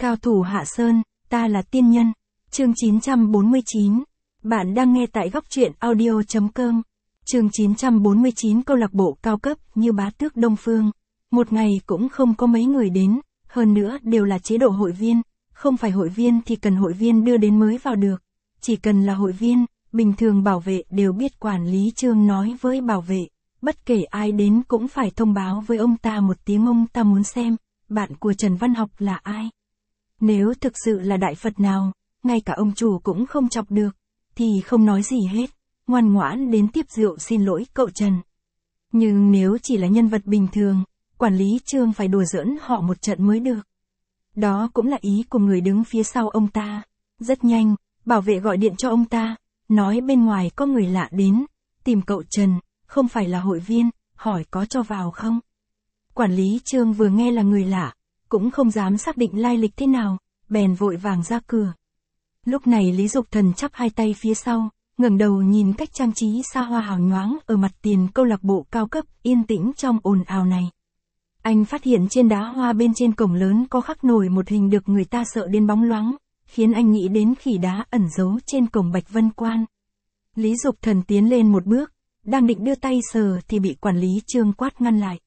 Cao thủ Hạ Sơn, ta là tiên nhân. Chương 949. Bạn đang nghe tại góc truyện audio.com. Chương 949 câu lạc bộ cao cấp như Bá Tước Đông Phương. Một ngày cũng không có mấy người đến, hơn nữa đều là chế độ hội viên, không phải hội viên thì cần hội viên đưa đến mới vào được. Chỉ cần là hội viên, bình thường bảo vệ đều biết quản lý Trương nói với bảo vệ, bất kể ai đến cũng phải thông báo với ông ta một tiếng ông ta muốn xem, bạn của Trần Văn Học là ai. Nếu thực sự là đại Phật nào, ngay cả ông chủ cũng không chọc được, thì không nói gì hết, ngoan ngoãn đến tiếp rượu xin lỗi cậu Trần. Nhưng nếu chỉ là nhân vật bình thường, quản lý Trương phải đùa giỡn họ một trận mới được. Đó cũng là ý của người đứng phía sau ông ta. Rất nhanh, bảo vệ gọi điện cho ông ta, nói bên ngoài có người lạ đến, tìm cậu Trần, không phải là hội viên, hỏi có cho vào không. Quản lý Trương vừa nghe là người lạ, cũng không dám xác định lai lịch thế nào, bèn vội vàng ra cửa. Lúc này Lý Dục Thần chắp hai tay phía sau, ngẩng đầu nhìn cách trang trí xa hoa hào nhoáng ở mặt tiền câu lạc bộ cao cấp yên tĩnh trong ồn ào này. Anh phát hiện trên đá hoa bên trên cổng lớn có khắc nổi một hình được người ta sợ đến bóng loáng, khiến anh nghĩ đến khỉ đá ẩn giấu trên cổng Bạch Vân Quan. Lý Dục Thần tiến lên một bước, đang định đưa tay sờ thì bị quản lý Trương quát ngăn lại.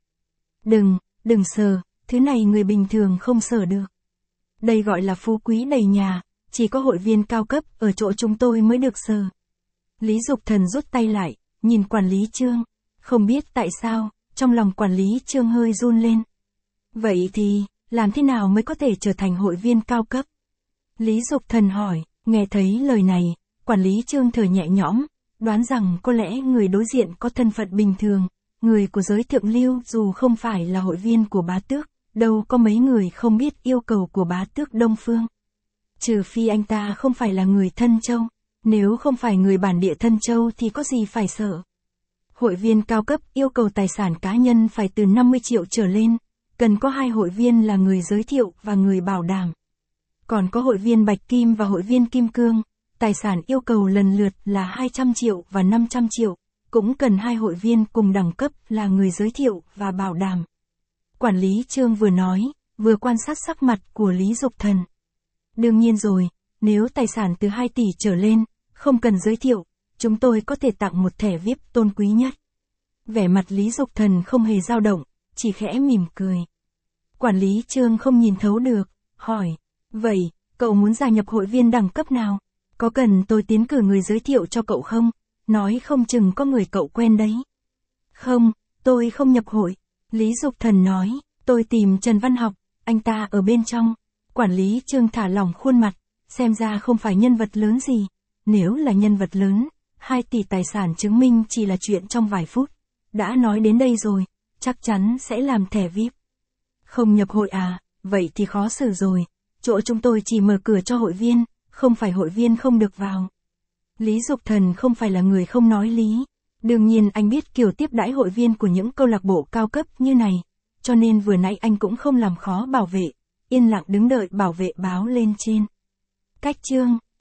Đừng sờ, thứ này người bình thường không sờ được. Đây gọi là phú quý đầy nhà, chỉ có hội viên cao cấp ở chỗ chúng tôi mới được sờ. Lý Dục Thần rút tay lại, nhìn quản lý Trương, không biết tại sao, trong lòng quản lý Trương hơi run lên. Vậy thì, làm thế nào mới có thể trở thành hội viên cao cấp? Lý Dục Thần hỏi, nghe thấy lời này, quản lý Trương thở nhẹ nhõm, đoán rằng có lẽ người đối diện có thân phận bình thường, người của giới thượng lưu dù không phải là hội viên của Bá Tước, đâu có mấy người không biết yêu cầu của Bá Tước Đông Phương. Trừ phi anh ta không phải là người Thân Châu, nếu không phải người bản địa Thân Châu thì có gì phải sợ. Hội viên cao cấp yêu cầu tài sản cá nhân phải từ 50 triệu trở lên, cần có 2 hội viên là người giới thiệu và người bảo đảm. Còn có hội viên Bạch Kim và hội viên Kim Cương, tài sản yêu cầu lần lượt là 200 triệu và 500 triệu, cũng cần 2 hội viên cùng đẳng cấp là người giới thiệu và bảo đảm. Quản lý Trương vừa nói, vừa quan sát sắc mặt của Lý Dục Thần. Đương nhiên rồi, nếu tài sản từ 2 tỷ trở lên, không cần giới thiệu, chúng tôi có thể tặng một thẻ VIP tôn quý nhất. Vẻ mặt Lý Dục Thần không hề dao động, chỉ khẽ mỉm cười. Quản lý Trương không nhìn thấu được, hỏi, vậy, cậu muốn gia nhập hội viên đẳng cấp nào? Có cần tôi tiến cử người giới thiệu cho cậu không? Nói không chừng có người cậu quen đấy. Không, tôi không nhập hội. Lý Dục Thần nói, tôi tìm Trần Văn Học, anh ta ở bên trong. Quản lý Trương thả lỏng khuôn mặt, xem ra không phải nhân vật lớn gì. Nếu là nhân vật lớn, 2 tỷ tài sản chứng minh chỉ là chuyện trong vài phút. Đã nói đến đây rồi, chắc chắn sẽ làm thẻ VIP. Không nhập hội à, vậy thì khó xử rồi. Chỗ chúng tôi chỉ mở cửa cho hội viên, không phải hội viên không được vào. Lý Dục Thần không phải là người không nói lý. Đương nhiên anh biết kiểu tiếp đãi hội viên của những câu lạc bộ cao cấp như này, cho nên vừa nãy anh cũng không làm khó bảo vệ, yên lặng đứng đợi bảo vệ báo lên trên. Cách chương